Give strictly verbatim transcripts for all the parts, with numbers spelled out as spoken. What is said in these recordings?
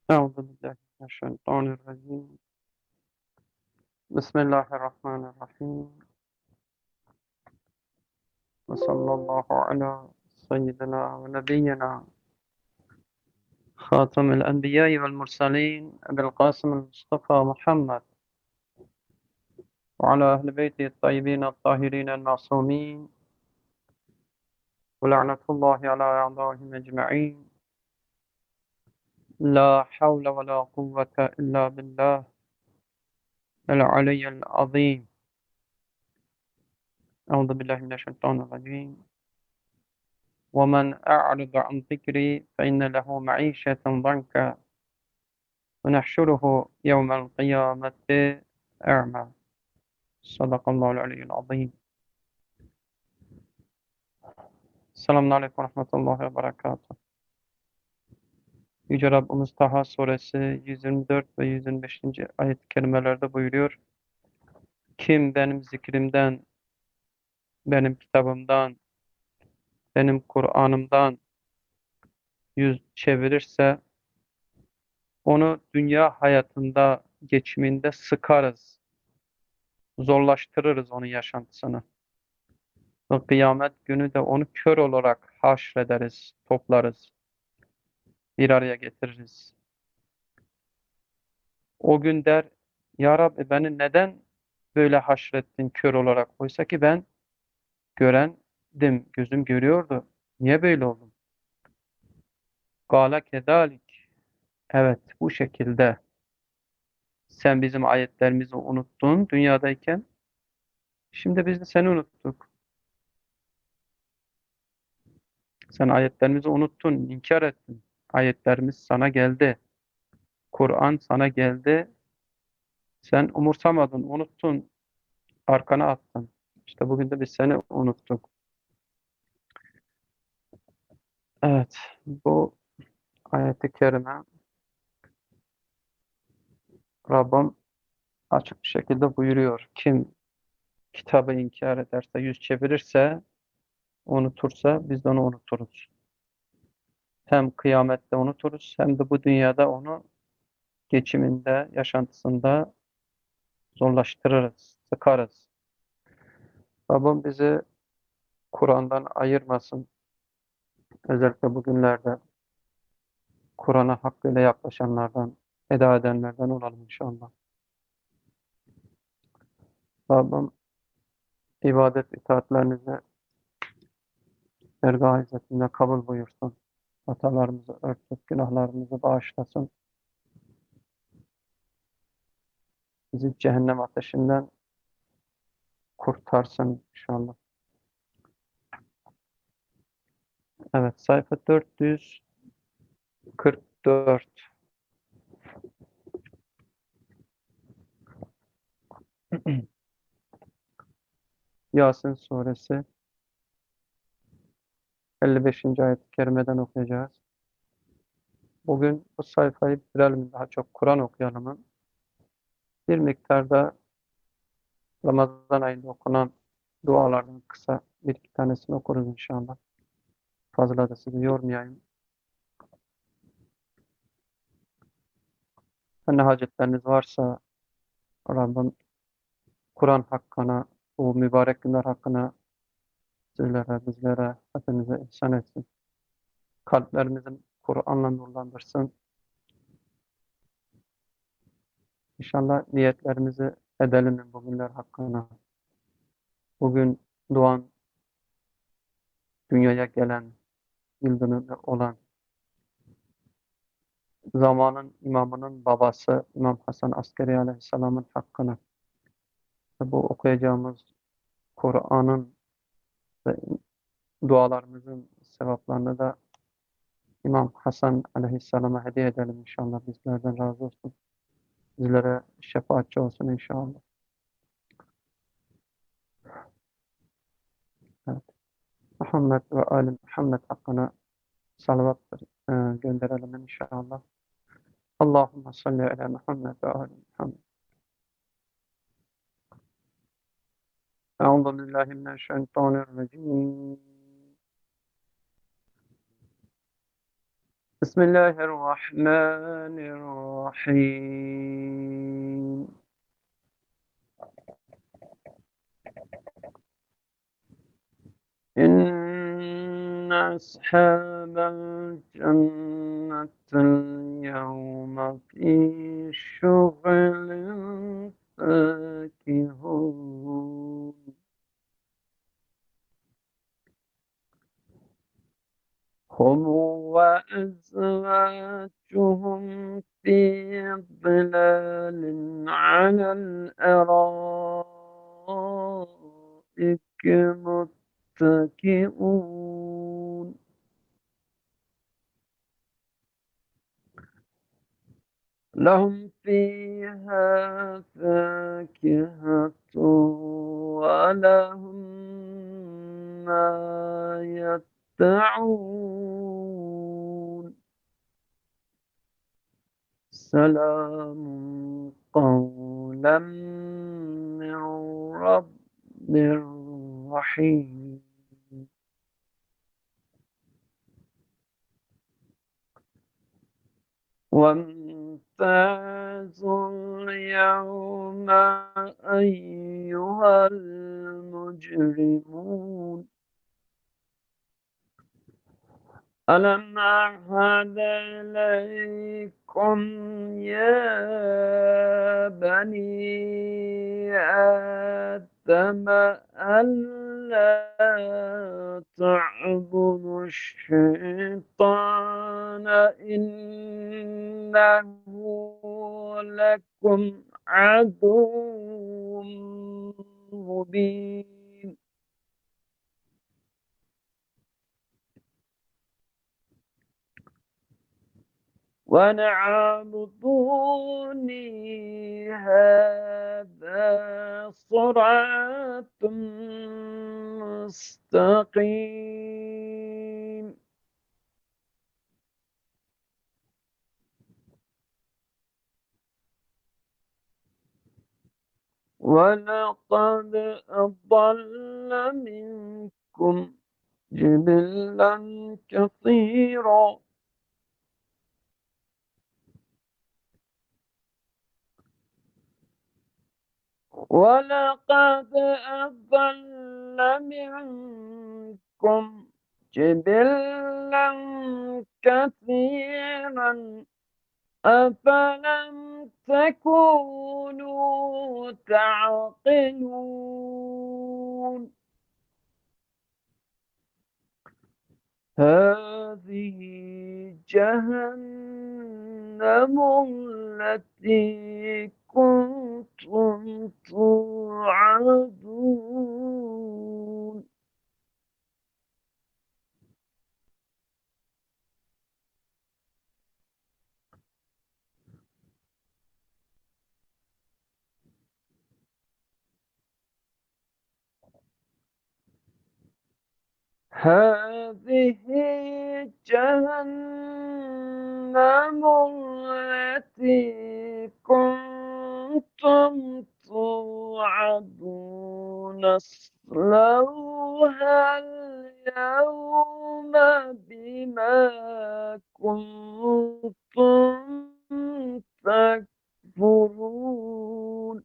أعوذ بالله من الشيطان الرجيم بسم الله الرحمن الرحيم وصلى الله على سيدنا ونبينا خاتم الأنبياء والمرسلين أبي القاسم المصطفى محمد وعلى أهل بيته الطيبين الطاهرين المعصومين ولعنة الله على أعدائهم أجمعين لا حول ولا قوة إلا بالله العلي العظيم أعوذ بالله من الشيطان الرجيم ومن أعرض عن ذكري فإن له معيشة ضنكا ونحشره يوم القيامة أعمى صدق الله العلي العظيم. Selamun Aleyküm ve Rahmetullahi ve Berekatuhu. Yüce Rabbimiz Taha suresi yüz yirmi dört ve yüz yirmi beşinci ayet-i kerimelerde buyuruyor. Kim benim zikrimden, benim kitabımdan, benim Kur'an'ımdan yüz çevirirse onu dünya hayatında geçiminde sıkarız, zorlaştırırız onun yaşantısını. Ve kıyamet günü de onu kör olarak haşrederiz, toplarız, bir araya getiririz. O gün der, Ya Rabbi beni neden böyle haşrettin kör olarak? Oysa ki ben görendim, gözüm görüyordu. Niye böyle oldum? Gâle kedâlik. Evet, bu şekilde. Sen bizim ayetlerimizi unuttun dünyadayken. Şimdi biz de seni unuttuk. Sen ayetlerimizi unuttun, inkar ettin. Ayetlerimiz sana geldi. Kur'an sana geldi. Sen umursamadın, unuttun, arkana attın. İşte bugün de biz seni unuttuk. Evet, bu ayet-i kerime Rabbim açık bir şekilde buyuruyor. Kim kitabı inkar ederse, yüz çevirirse, unutursa biz de onu unuturuz. Hem kıyamette unuturuz hem de bu dünyada onu geçiminde, yaşantısında zorlaştırırız, sıkarız. Rabbim bizi Kur'an'dan ayırmasın. Özellikle bugünlerde Kur'an'a hakkıyla yaklaşanlardan, eda edenlerden olalım inşallah. Rabbim ibadet itaatlerinizi dergâh izzetinde kabul buyursun. Hatalarımızı örtüp günahlarımızı bağışlasın. Bizi cehennem ateşinden kurtarsın inşallah. Evet, sayfa dört yüz kırk dört. Yasin suresi elli beşinci ayet-i kerimeden okuyacağız. Bugün bu sayfayı bitirelim, daha çok Kur'an okuyalım. Bir miktarda Ramazan ayında okunan dualardan kısa bir iki tanesini okuruz inşallah. Fazla da sizi yormayayım. Ne hacetleriniz varsa Rabbim Kur'an hakkına, bu mübarek günler hakkına sizlere, bizlere, hepimize ihsan etsin. Kalplerimizin Kur'an'la nurlandırsın. İnşallah niyetlerimizi edelim bu günler hakkına. Bugün doğan, dünyaya gelen, yıl dönümü olan, zamanın imamının babası İmam Hasan Askeri Aleyhisselam'ın hakkına ve bu okuyacağımız Kur'an'ın ve dualarımızın sevaplarını da İmam Hasan Aleyhisselam'a hediye edelim inşallah. Bizlerden razı olsun. Bizlere şefaatçi olsun inşallah. Evet. Muhammed ve Ali Muhammed hakkına salavat e, gönderelim inşallah. Allahümme salli ala Muhammed ve Ali Muhammed. Euzu billahi mineşşeytanirracim. بسم الله الرحمن الرحيم. إن أصحاب الجنة اليوم في شغل فاكهون. هم وأزواجهم في ظلال على الأرائك متكئون. لهم فيها فاكهة ولهم ما يدعون. سلام قولا من رب رحيم. وامتازوا اليوم أيها المجرمون. ألم أعهد إليكم يا بني آدم ألا تعبدوا الشيطان إنه لكم عدو مبين. وأن اعبدوني هذا صراط مستقيم. ولقد أضل منكم جبلا كثيرا ولقد أضل منكم جبلا كثيرا أفلم تكونوا تعقلون. هذه جهنم التي كنتم توعدون. هذه جهنم التي كنتم توعدون اصلوها اليوم بما كنتم تكفرون.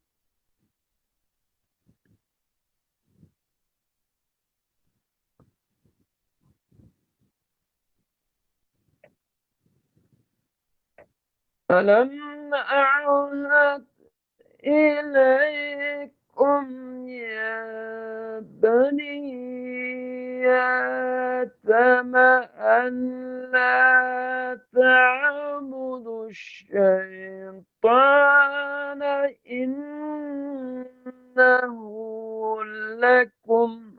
ألم أعهد إليكم يا بني آدم ألا تعبدوا الشيطان إنه لكم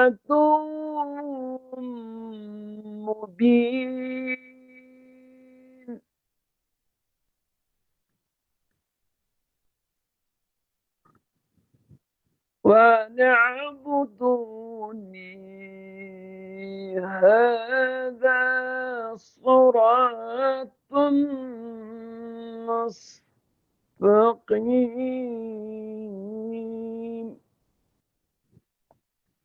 عدو مبين. وأن اعبدوني هذا صراط مستقيم.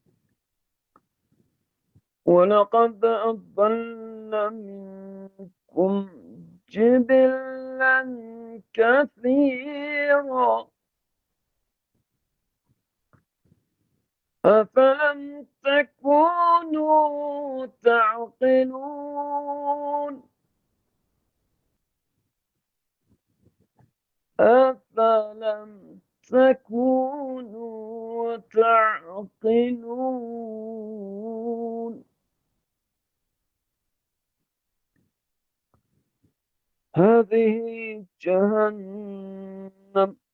ولقد أضل منكم عليكم جبلا كثيرا أفلم تكونوا تعقلون أفلم تكونوا تعقلون هذه جهنم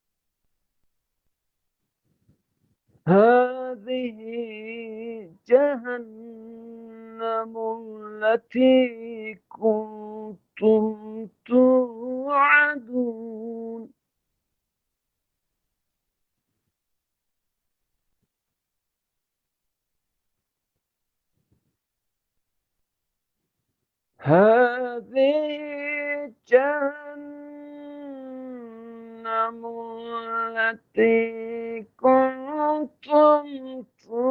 هذه جهنم التي كنتم توعدون هذه جهنم التي كنتم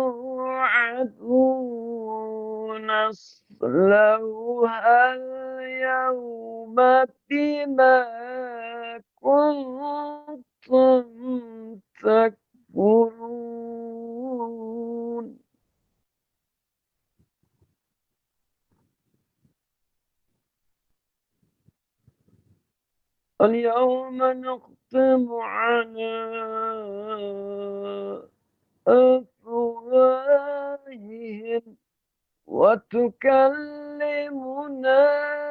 توعدون اصلوها اليوم بما كنتم تكفرون اليوم نختم على أفواههم وتكلمنا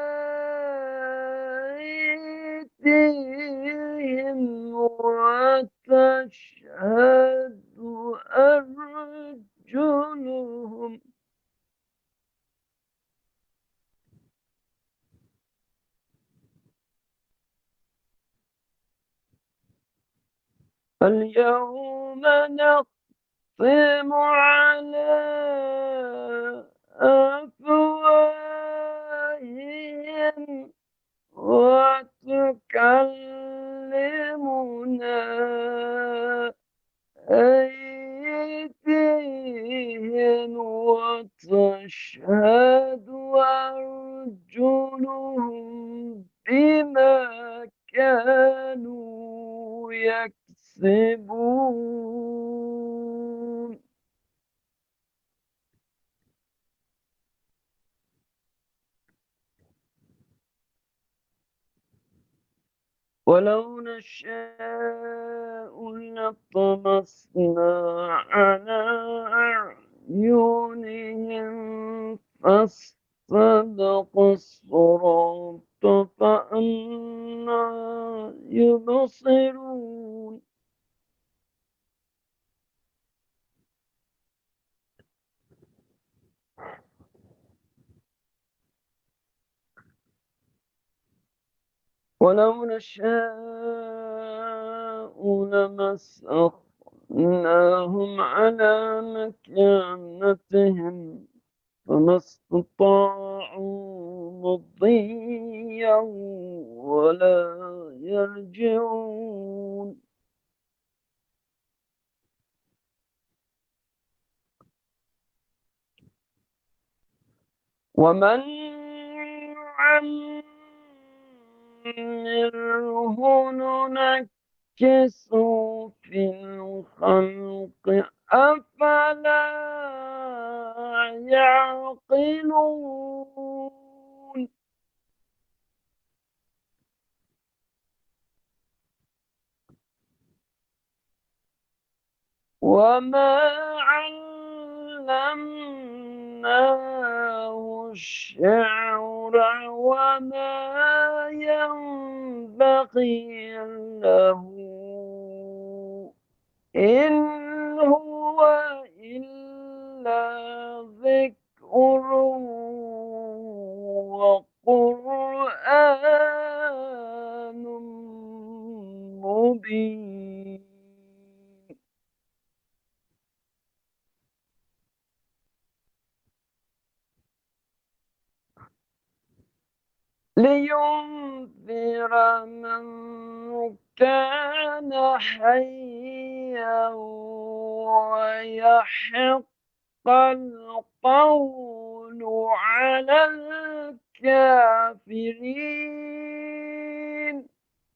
أيديهم وتشهد أرجلهم اليوم نختم على أفواههم وتكلمنا أيديهم وتشهد أرجلهم بما كانوا يكسبون ولو نشاء لطمسنا على أعينهم فاستبقوا الصراط فأنى يبصرون ولو نشاء لمسخناهم على مكانتهم فما استطاعوا مضيا ولا يرجعون ومن نعمره ننكسه في الخلق أفلا يعقلون وما علمناه الشعر وما ينبغي له إن هو إلا ذكر وقرآن مبين لينذر من كان حيا ويحق القول على الكافرين.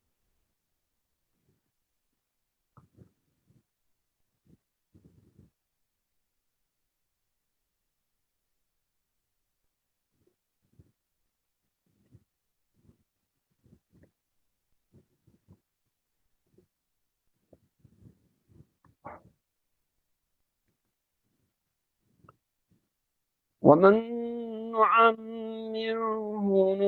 ومن نعمره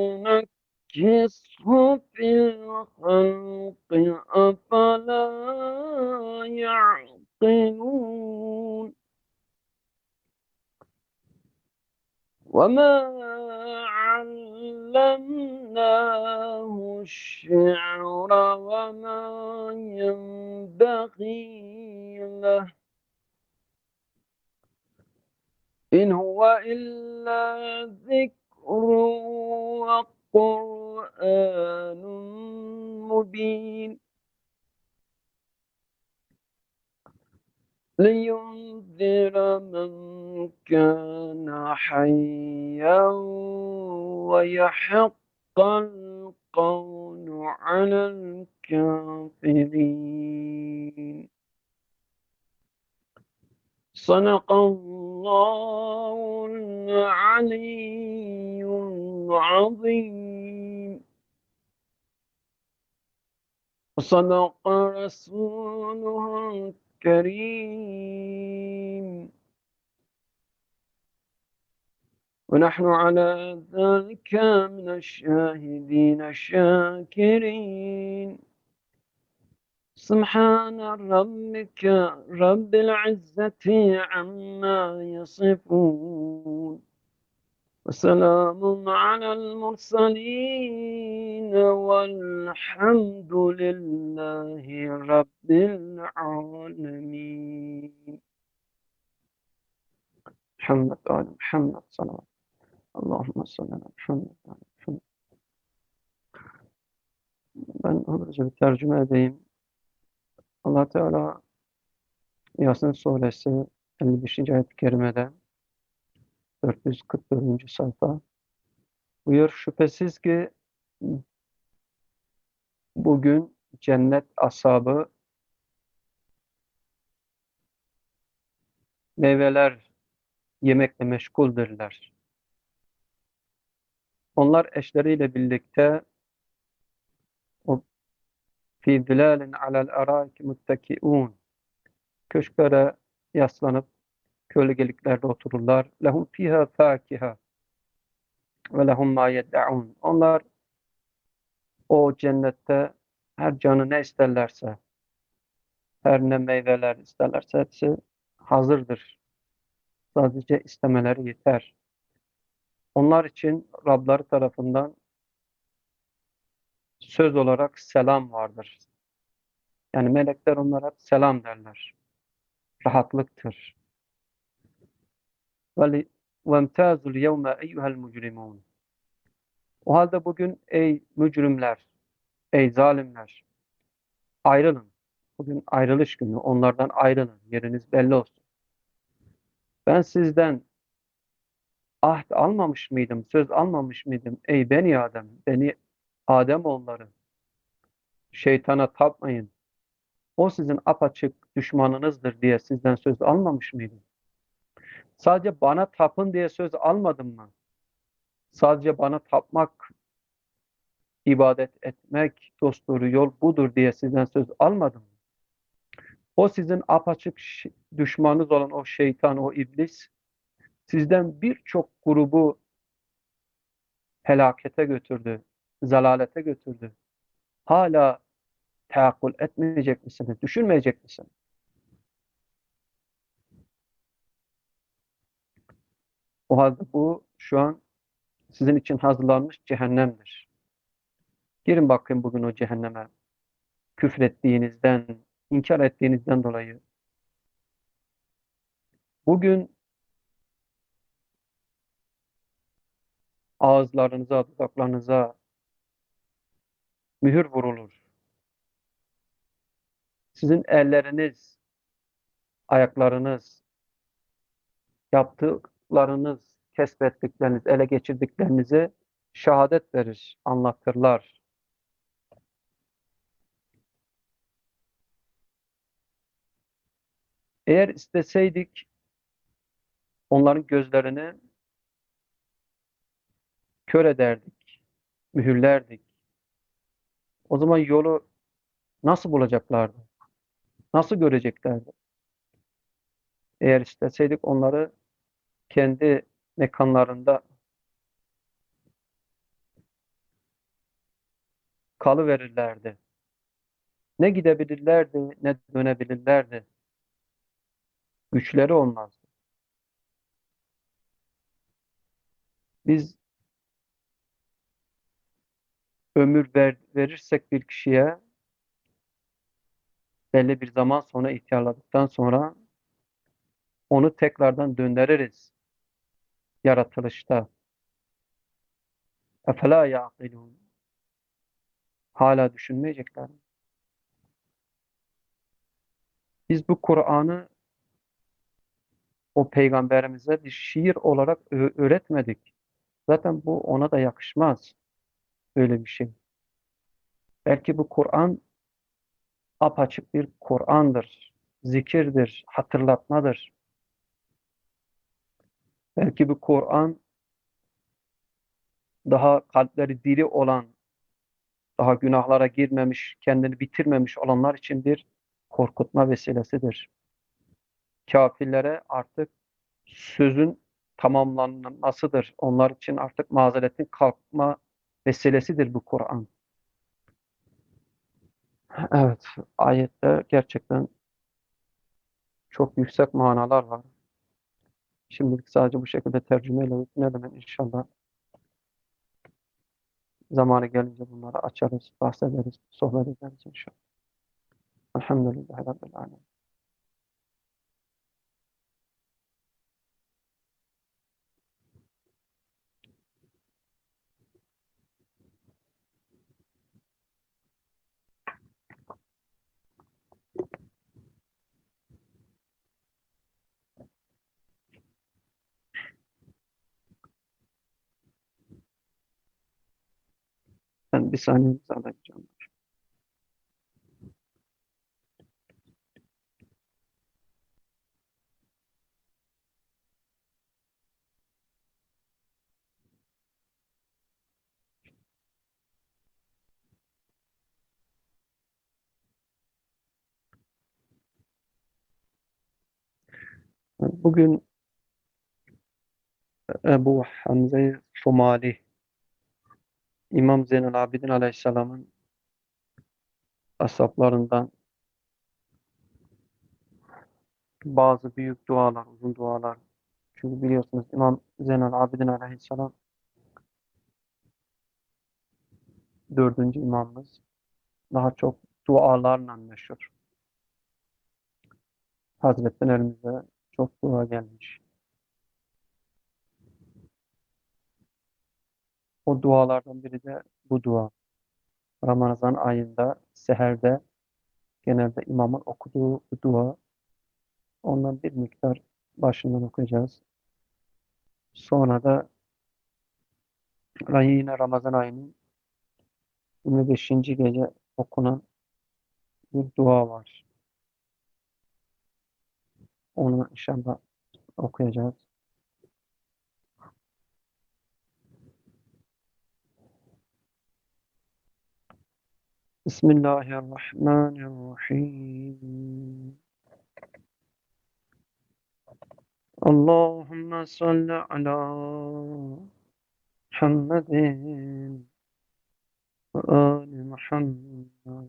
ننكسه في الخلق أفلا يعقلون. وما علمناه الشعر وما ينبغي له إن هو إلا ذكر وقرآن مبين لينذر من كان حيا ويحق القول على الكافرين. صدق الله العلي العظيم وصدق رسوله الكريم ونحن على ذلك من الشاهدين الشاكرين. سبحان ربك رب العزة عما يصفون وسلام على المرسلين والحمد لله رب العالمين. محمد آل محمد صلوات اللهم صل على محمد آل محمد. Ben hızlıca bir tercüme edeyim. Allah Teala Yasin Suresi elli beşinci ayet-i kerimede dört yüz kırk dördüncü sayfa buyur, şüphesiz ki bugün cennet ashabı meyveler yemekle meşguldürler. Onlar eşleriyle birlikte o fi zilalin alel araiki muttakiun köşklere yaslanıp gölgeliklerde otururlar. Lehum fiha fakiha ve lehum ma yed'un. Onlar o cennette her canı ne isterlerse, her ne meyveler isterlerse hepsi hazırdır. Sadece istemeleri yeter. Onlar için Rabları tarafından söz olarak selam vardır. Yani melekler onlara selam derler. Rahatlıktır. وَامْتَازُوا الْيَوْمَ اَيُّهَا الْمُجْرِمُونَ. O halde bugün ey mücrimler, ey zalimler, ayrılın. Bugün ayrılış günü. Onlardan ayrılın. Yeriniz belli olsun. Ben sizden ahd almamış mıydım, söz almamış mıydım? Ey beni Adem, beni Adem oğulları, şeytana tapmayın. O sizin apaçık düşmanınızdır diye sizden söz almamış mıydım? Sadece bana tapın diye söz almadım mı? Sadece bana tapmak, ibadet etmek, dostları yol budur diye sizden söz almadım mı? O sizin apaçık düşmanınız olan o şeytan, o iblis, sizden birçok grubu helakete götürdü, zalalete götürdü. Hala teakkul etmeyecek misiniz? Düşünmeyecek misiniz? O halde bu şu an sizin için hazırlanmış cehennemdir. Girin bakın bugün o cehenneme. Küfrettiğinizden, inkar ettiğinizden dolayı. Bugün ağızlarınıza, dudaklarınıza mühür vurulur. Sizin elleriniz, ayaklarınız, yaptıklarınız, kesbettikleriniz, ele geçirdiklerinizi şehadet verir, anlatırlar. Eğer isteseydik onların gözlerini kör ederdik, mühürlerdik. O zaman yolu nasıl bulacaklardı? Nasıl göreceklerdi? Eğer isteseydik onları kendi mekanlarında kalıverirlerdi. Ne gidebilirlerdi, ne dönebilirlerdi. Güçleri olmazdı. Biz ömür ver, verirsek bir kişiye belli bir zaman sonra ihtiyarladıktan sonra onu tekrardan döndüririz yaratılışta. Efela yaqilun. Hala düşünmeyecekler mi? Biz bu Kur'an'ı o peygamberimize bir şiir olarak ö- öğretmedik. Zaten bu ona da yakışmaz öyle bir şey. Belki bu Kur'an apaçık bir Kur'an'dır, zikirdir, hatırlatmadır. Belki bu Kur'an daha kalpleri diri olan, daha günahlara girmemiş, kendini bitirmemiş olanlar için bir korkutma vesilesidir. Kafirlere artık sözün tamamlanmasıdır. Onlar için artık mazeretin kalkma vesilesidir bu Kur'an. Evet, ayette gerçekten çok yüksek manalar var. Şimdilik sadece bu şekilde tercümeyle yetinelim inşallah. Zamanı gelince bunları açarız, bahsederiz, sohbet ederiz inşallah. Elhamdülillahi Rabbil Alemin. Ben bir saniye müsaade edeceğim. Bugün Ebu Hamze Somali, İmam Zeynel Abidin Aleyhisselam'ın ashablarından bazı büyük dualar, uzun dualar. Çünkü biliyorsunuz İmam Zeynel Abidin Aleyhisselam dördüncü imamımız. Daha çok dualarla meşhur. Hazretten elimize çok dua gelmiş. O dualardan biri de bu dua. Ramazan ayında, seherde genelde imamın okuduğu bu dua. Ondan bir miktar başından okuyacağız. Sonra da yine Ramazan ayının yirmi beşinci gece okunan bir dua var. Onu inşallah okuyacağız. Bismillahirrahmanirrahim. Allahümme salli ala Muhammedin ve ali Muhammed.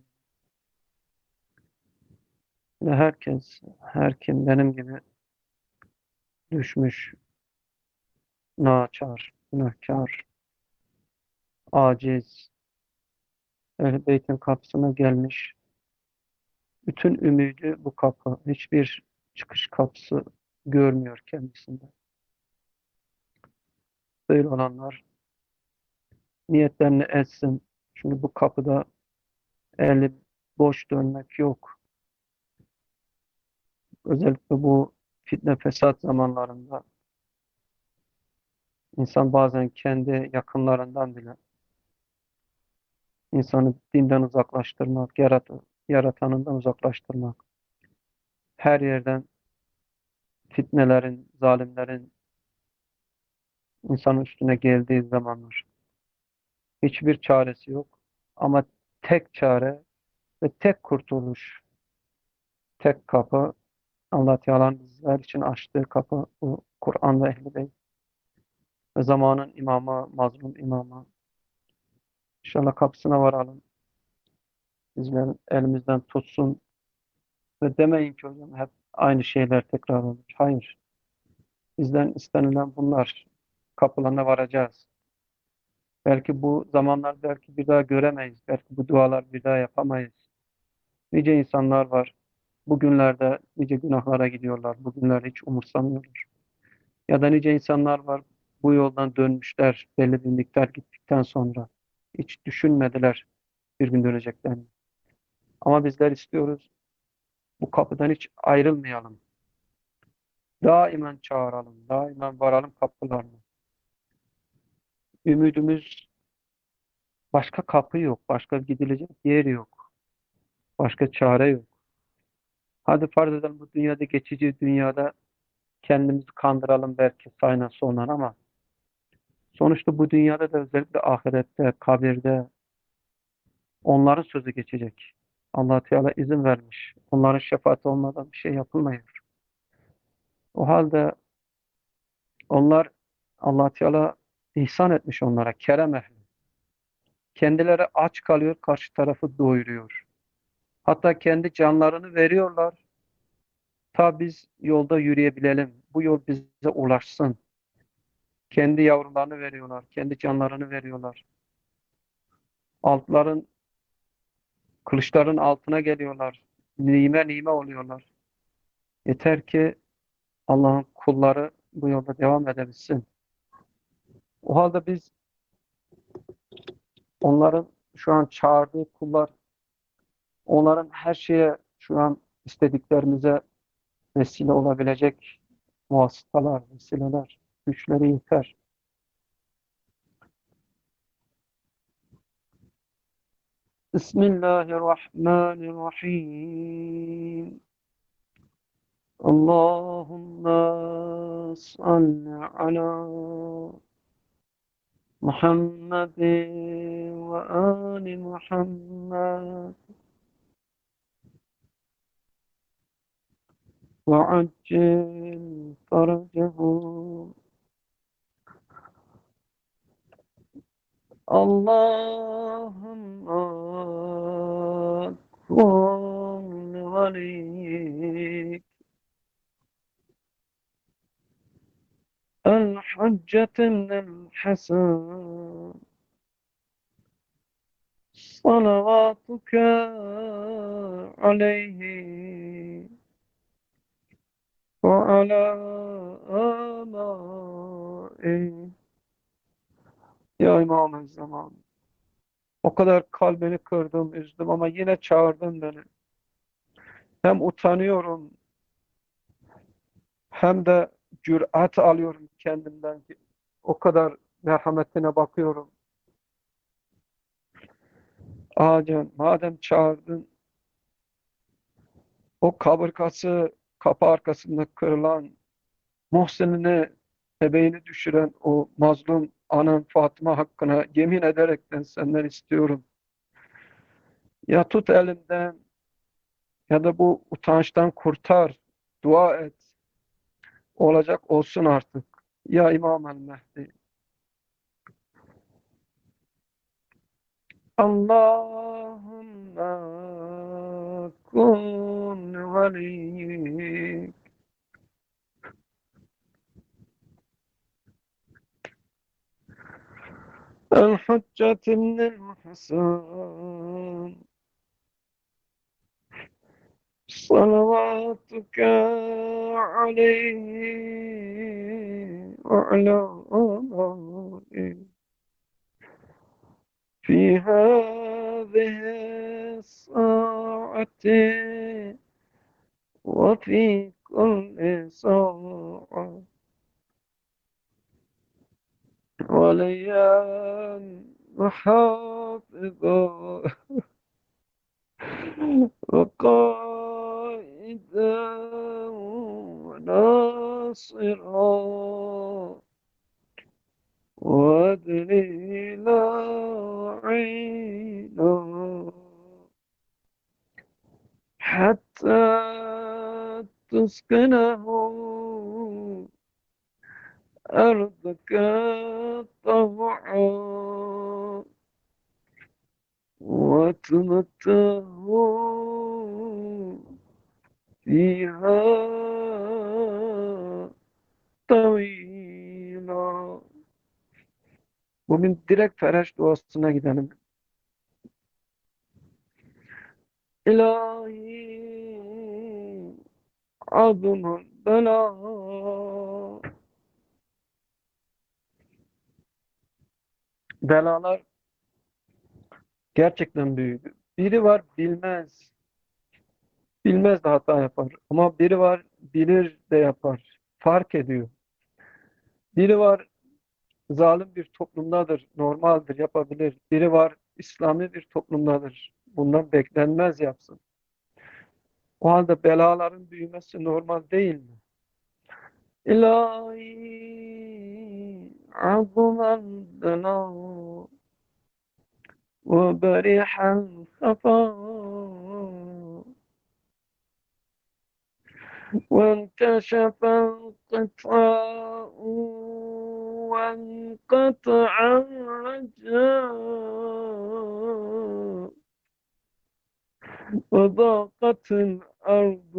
Ve herkes, her kim benim gibi düşmüş, naçar, günahkar, aciz, Ehl-i Beyt'in kapısına gelmiş. Bütün ümidi bu kapı. Hiçbir çıkış kapısı görmüyor kendisinde. Böyle olanlar niyetlerini etsin. Çünkü bu kapıda eli boş dönmek yok. Özellikle bu fitne fesat zamanlarında İnsan bazen kendi yakınlarından bile insanı dinden uzaklaştırmak, yarat yaratanından uzaklaştırmak, her yerden fitnelerin, zalimlerin insanın üstüne geldiği zamanlar. Hiçbir çaresi yok. Ama tek çare ve tek kurtuluş, tek kapı Allah Teala'nın bizler için açtığı kapı bu Kur'an ve Ehl-i Beyt. Ve zamanın imamı, mazlum imamı. İnşallah kapısına varalım. Bizlerin elimizden tutsun. Ve demeyin ki hocam hep aynı şeyler tekrar olur. Hayır. Bizden istenilen bunlar. Kapılarına varacağız. Belki bu zamanlar belki bir daha göremeyiz. Belki bu dualar bir daha yapamayız. Nice insanlar var. Bugünlerde nice günahlara gidiyorlar. Bugünleri hiç umursamıyorlar. Ya da nice insanlar var. Bu yoldan dönmüşler belli bir miktar gittikten sonra. Hiç düşünmediler bir gün döneceklerini. Ama bizler istiyoruz bu kapıdan hiç ayrılmayalım. Daimen çağıralım. Daimen varalım kapılarına. Ümidimiz başka kapı yok. Başka gidilecek yer yok. Başka çare yok. Hadi farz edelim bu dünyada geçici dünyada kendimizi kandıralım belki sayına sonra ama sonuçta bu dünyada da özellikle ahirette, kabirde onların sözü geçecek. Allah Teala izin vermiş. Onların şefaati olmadan bir şey yapılmıyor. O halde onlar Allah Teala ihsan etmiş onlara, kerem ehli. Kendileri aç kalıyor, karşı tarafı doyuruyor. Hatta kendi canlarını veriyorlar. Ta biz yolda yürüyebilelim. Bu yol bize ulaşsın. Kendi yavrularını veriyorlar, kendi canlarını veriyorlar. Altların, kılıçların altına geliyorlar. Nime nime oluyorlar. Yeter ki Allah'ın kulları bu yolda devam edebilsin. O halde biz onların şu an çağırdığı kullar, onların her şeye şu an istediklerimize vesile olabilecek vasıtalar, vesileler, güçleri yeter. Bismillahirrahmanirrahim. Allahümme salli ala Muhammedin ve ali Muhammed ve accil faracahu. Allahümme kun veliyik el-hüccetin el-hasan salavatuke aleyhi ve ala amai. Ya İmam-ı Zaman, o kadar kalbini kırdım, üzdüm ama yine çağırdın beni. Hem utanıyorum hem de cüret alıyorum kendimden ki o kadar merhametine bakıyorum. Ağacan, madem çağırdın, o kaburgası kapı arkasında kırılan, Muhsin'ini, bebeğini düşüren o mazlum anam Fatıma hakkına yemin ederekten senden istiyorum. Ya tut elimden ya da bu utançtan kurtar, dua et. Olacak olsun artık. Ya İmam el-Mehdi. Allahümme kun veliyyi el-hüccetin el-hasan salavatuke aleyhi ve ala amai في هذه الساعة وفي كل ساعة وليا وحافظا وقائدا وناصرا ودليلا عينا حتى تسكنه أرضك طوعا وتمتعه فيها طويلا. Bugün direkt Ferhaş duasına gidelim. İlahi adımın bela. Belalar gerçekten büyük. Biri var bilmez. Bilmez de hata yapar. Ama biri var bilir de yapar. Fark ediyor. Biri var zalim bir toplumdadır. Normaldir, yapabilir. Biri var İslami bir toplumdadır. Bundan beklenmez yapsın. O halde belaların büyümesi normal değil mi? İlahi azman bela ve berihan safa وانكشف القطاء وانقطع الرجاء وضاقت الأرض.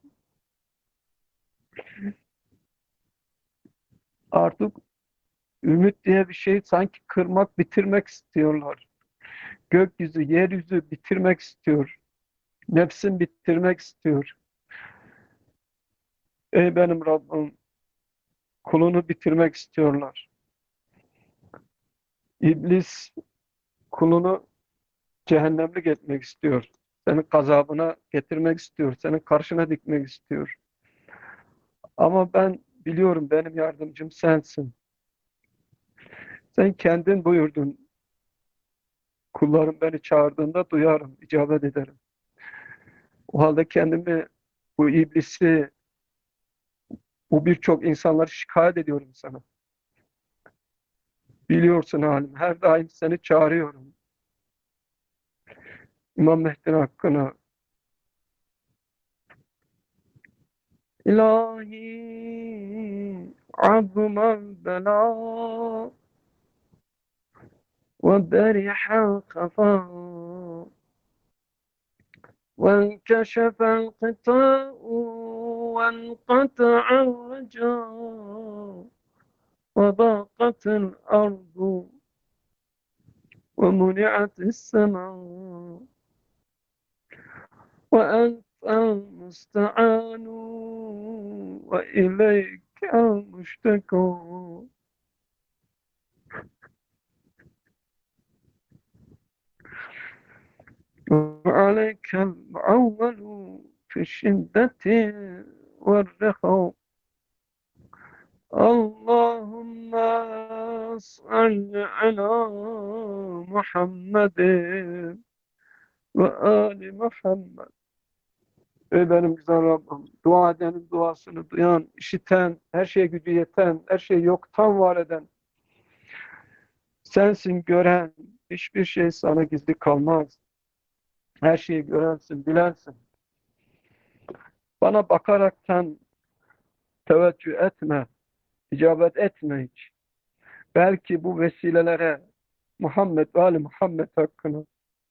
Artık ümit diye bir şey sanki kırmak, bitirmek istiyorlar. Gökyüzü, yeryüzü bitirmek istiyor. Nefsim bitirmek istiyor. Ey benim Rabbim, kulunu bitirmek istiyorlar. İblis kulunu cehennemlik etmek istiyor. Seni gazabına getirmek istiyor. Senin karşına dikmek istiyor. Ama ben biliyorum benim yardımcım sensin. Sen kendin buyurdun. Kullarım beni çağırdığında duyarım, icabet ederim. O halde kendimi, bu iblisi, bu birçok insanları şikayet ediyorum sana. Biliyorsun halim. Her daim seni çağırıyorum. İmam Mehdi'nin hakkına. İlahi azmel bela ve berihel kafa وانكشف الغطاء وانقطع الرجاء وضاقت الأرض ومنعت السماء وأنت المستعان وإليك المشتكى وعليك العول في الشدة والرخاء. اللهم صل على محمد وآل محمد. Ey benim güzel Rabbim, dua edenin duasını duyan, işiten, her şeye gücü yeten, her şeyi yoktan var eden, sensin gören, hiçbir şey sana gizli kalmaz. Her şeyi görensin, bilensin. Bana bakaraktan teveccüh etme, icabet etme hiç. Belki bu vesilelere Muhammed ve Ali Muhammed hakkını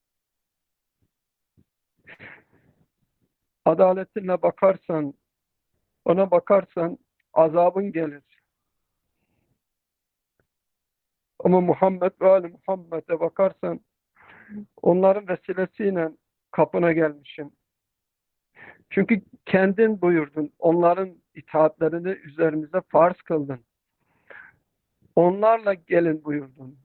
adaletinle bakarsan, ona bakarsan azabın gelir. Ama Muhammed ve Ali Muhammed'e bakarsan onların vesilesiyle kapına gelmişim. Çünkü kendin buyurdun, onların itaatlerini üzerimize farz kıldın. Onlarla gelin buyurdun.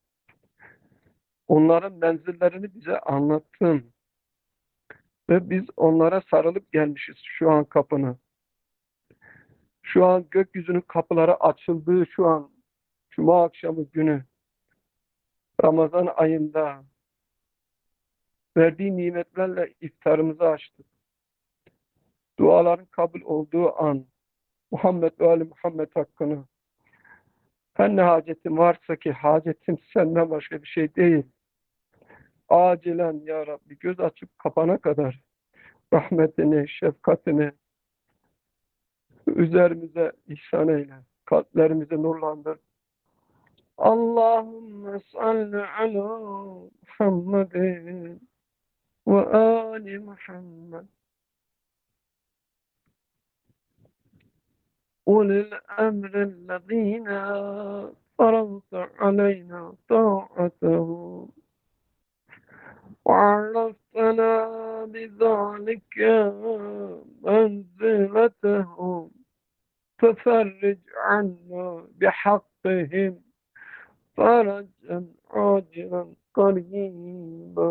Onların menzillerini bize anlattın. Ve biz onlara sarılıp gelmişiz şu an kapını. Şu an gökyüzünün kapıları açıldığı şu an. Cuma akşamı günü Ramazan ayında verdiği nimetlerle iftarımızı açtık. Duaların kabul olduğu an Muhammed ve Ali Muhammed hakkını her ne hacetim varsa ki hacetim senden başka bir şey değil. Acilen ya Rabbi göz açıp kapana kadar rahmetini, şefkatini üzerimize ihsan eyle. Kalplerimizi nurlandır. Allahümme salli ala Muhammedin ve ali Muhammed. أولي الأمر الذين فرضت علينا طاعتهم وعرفتنا بذلك منزلتهم ففرج عنا بحقهم فرجا عاجلا قريبا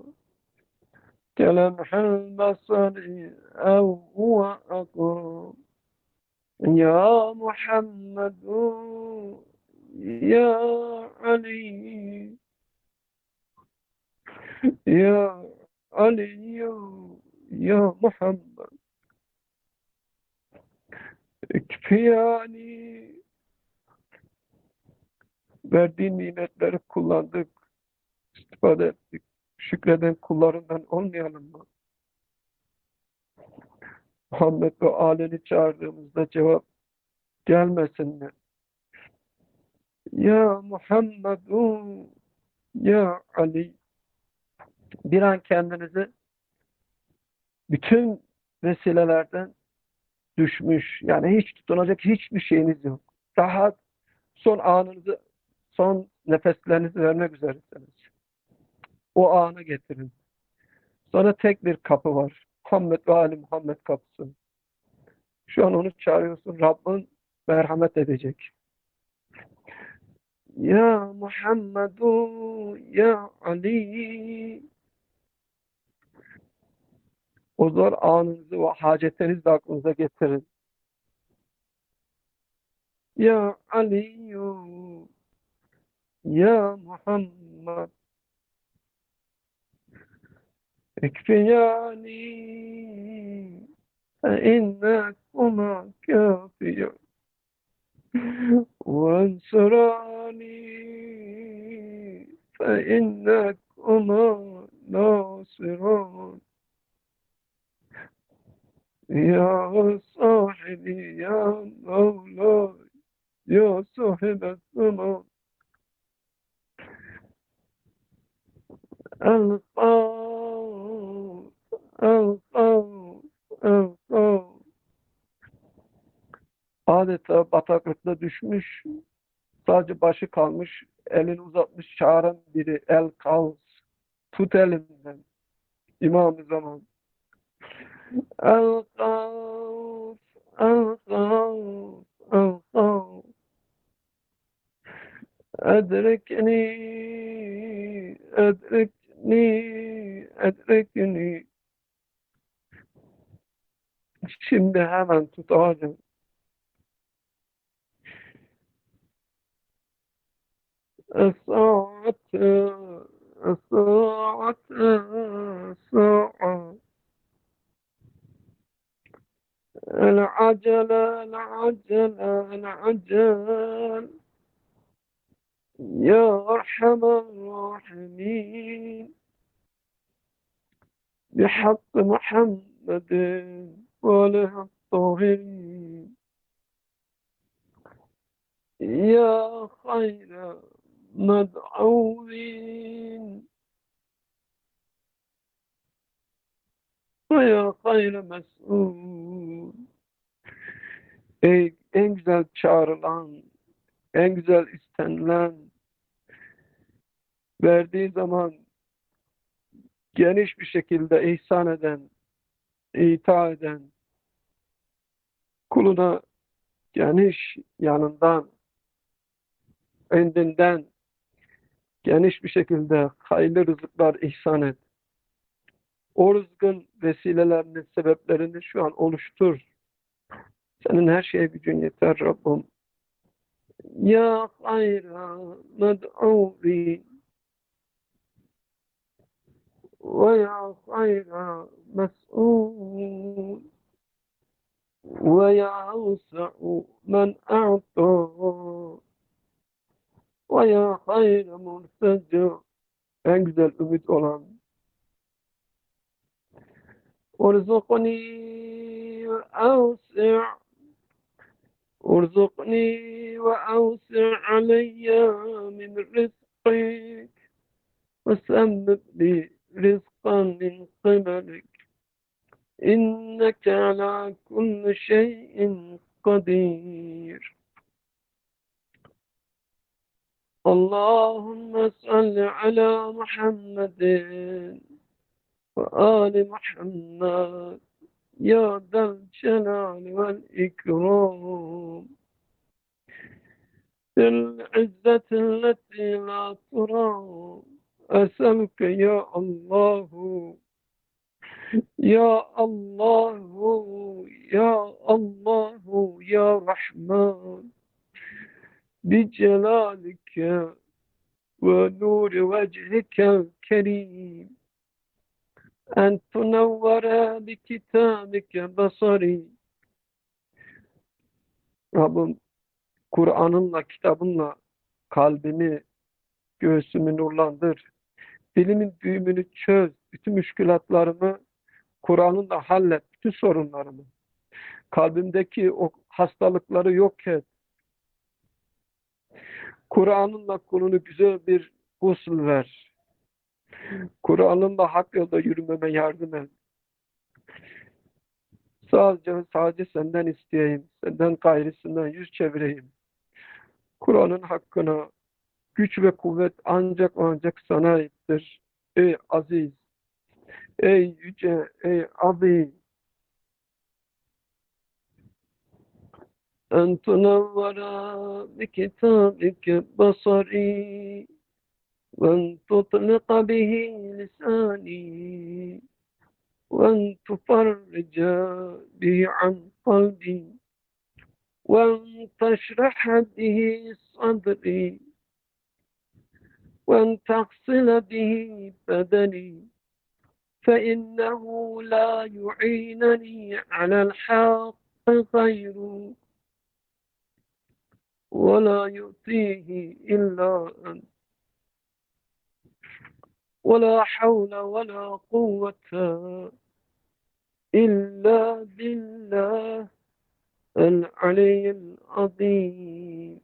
كلمح البصر أو هو أقرب يا محمد يا علي يا علي يا محمد ekfiyani. Verdiğin nimetleri kullandık, istifade ettik. Şükreden kullarından olmayalım mı? Muhammed ve aleni çağırdığımızda cevap gelmesin mi? Ya Muhammedu ya Ali. Bir an kendinizi bütün vesilelerden düşmüş. Yani hiç tutunacak hiçbir şeyiniz yok. Rahat son anınızı, son nefeslerinizi vermek üzeresiniz. O anı getirin. Sonra tek bir kapı var. Muhammed ve Ali Muhammed kapısı. Şu an onu çağırıyorsun. Rabbin merhamet edecek. Ya Muhammedu ya Ali. O zor anınızı ve hacetlerinizi de aklınıza getirin. Ya Ali ya Muhammed ekfiyani فإنكما كافية وانصراني فإنكما ناصران يا صاحبي يا مولاي يا صاحب الزمان القوم القوم القوم. Adeta bataklıkta düşmüş, sadece başı kalmış, elini uzatmış çağıran biri. El Kavs, tut elimden. İmam-ı Zaman. El Kavs, El Kavs, El Kavs. Edrekni, edrekni, edrekni. Şimdi hemen tut ağacım. الساعة الساعة الساعة العجل العجل العجل يا أرحم الراحمين بحق محمد وله الطاهرين يا خير مدعوين ويا خير مسؤول. Ey en güzel çağrılan, en güzel istenilen, verdiği zaman geniş bir şekilde ihsan eden, ita eden, kuluna geniş yanından, endinden geniş bir şekilde hayırlı rızıklar ihsan et. O rızkın vesilelerini, sebeplerini şu an oluştur. Senin her şeye gücün yeter Rabbim. يا خير مدعو ويا خير مسؤول ويا أوسع من أعطى ويا خير مرتجى. En güzel ümit olan. ارزقني وأوسع ارزقني وأوسع علي من رزقك وسبب لي رزقا من قبلك إنك على كل شيء قدير. اللهم صل على محمد وآل محمد يا ذا الجلال والإكرام بالعزة التي لا ترام. أسألك يا الله يا الله يا الله يا رحمن بجلالك ونور وجهك الكريم أن تنور بكتابك بصري. Rabbim Kur'an'ınla, kitabınla kalbimi, göğsümü nurlandır. Dilimin düğümünü çöz. Bütün müşkülatlarımı Kur'an'ınla hallet. Bütün sorunlarımı. Kalbimdeki o hastalıkları yok et. Kur'an'ınla kulunu güzel bir gusül ver. Kur'an'ınla hak yolda yürümeme yardım et. Sadece, sadece senden isteyeyim. Senden gayrisinden yüz çevireyim. Kur'an'ın hakkına güç ve kuvvet ancak ancak sana aittir. Ey aziz, ey yüce, ey azim. أن تنور بكتابك بصري وأن تطلق به لساني وأن تفرج به عن قلبي وأن تشرح به صدري وأن تغسل به بدني فإنه لا يعينني على الحق غيرك ولا يؤتيه إلا أنت ولا حول ولا قوة إلا بالله العلي العظيم.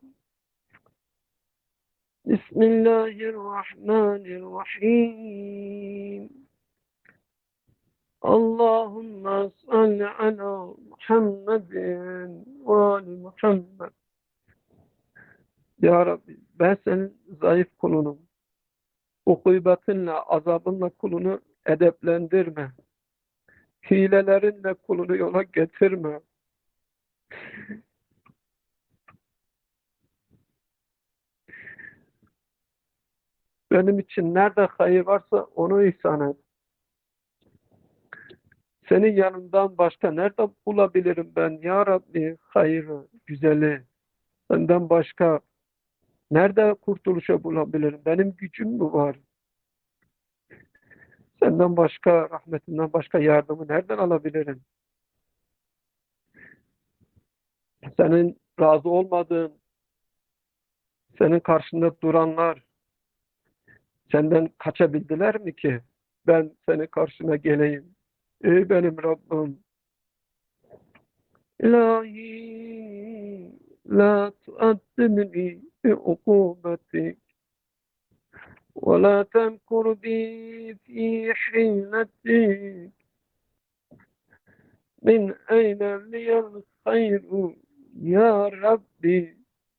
بسم الله الرحمن الرحيم. اللهم صل على محمد وآل محمد. Ya Rabbi, ben senin zayıf kulunum. Ukubetinle, azabınla kulunu edeplendirme. Hilelerinle kulunu yola getirme. Benim için nerede hayır varsa onu ihsan et. Senin yanından başka nerede bulabilirim ben ya Rabbi hayırı, güzeli? Senden başka nerede kurtuluşa bulabilirim? Benim gücüm mü var? Senden başka, rahmetinden başka yardımı nereden alabilirim? Senin razı olmadığın, senin karşında duranlar senden kaçabildiler mi ki ben senin karşına geleyim? Ey benim Rabbim, İlahi, la tuaddibni bi ukubetik ve la temkur bi fi hiletik min eyne liyel hayru ya Rabbi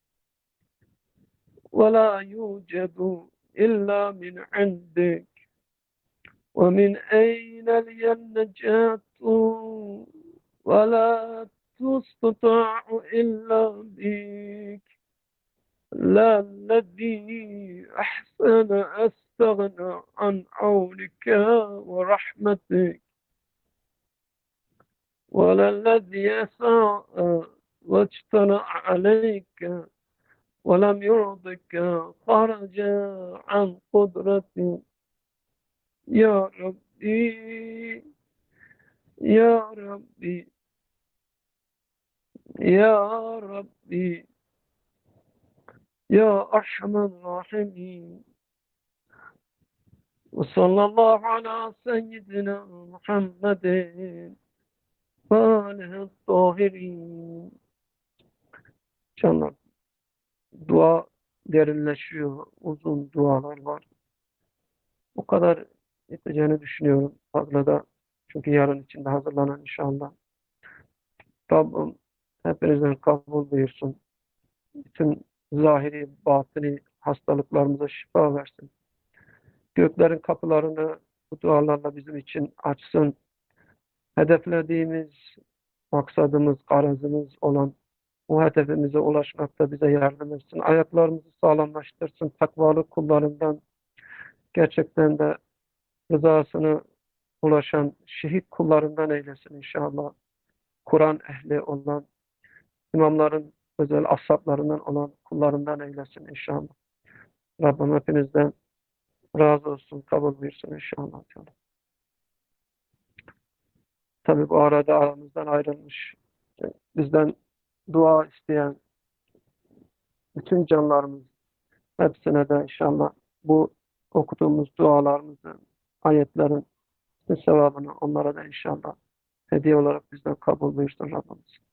ve la yucedu illa min indik ve min eyne liyel necatu ولا تستطاع إلا بك. لا الذي أحسن أستغنى عن عونك ورحمتك ولا الذي أساء واجترأ عليك ولم يعطك خرجا عن قدرتي يا ربي يا ربي يا ربي يا أرحم الراحمين. وصلى الله على سيدنا محمد وآله الطاهرين. Canlar, dua derinleşiyor. Uzun dualar var. Bu kadar yeteceğini düşünüyorum. Fazla da, çünkü yarın için de hazırlanan inşallah. Rabbim hepinizden kabul buyursun. Bütün zahiri, batini hastalıklarımıza şifa versin. Göklerin kapılarını bu dualarla bizim için açsın. Hedeflediğimiz, maksadımız, garazımız olan o hedefimize ulaşmakta bize yardım etsin. Ayaklarımızı sağlamlaştırsın. Takvalı kullarından, gerçekten de rızasını ulaşan şehit kullarından eylesin inşallah. Kur'an ehli olan, imamların özel ashablarından olan kullarından eylesin inşallah. Rabbim hepinizden razı olsun, kabul buyursun inşallah. Tabii bu arada aramızdan ayrılmış, bizden dua isteyen bütün canlarımız, hepsine de inşallah bu okuduğumuz dualarımızın, ayetlerin sevabını onlara da inşallah hediye olarak bizden kabul buyursun Rabbimiz.